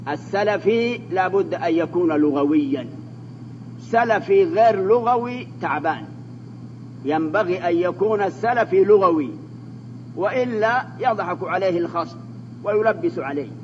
السلفي لابد أن يكون لغويا، سلفي غير لغوي تعبان. ينبغي أن يكون السلفي لغوي، وإلا يضحك عليه الخصم ويلبس عليه.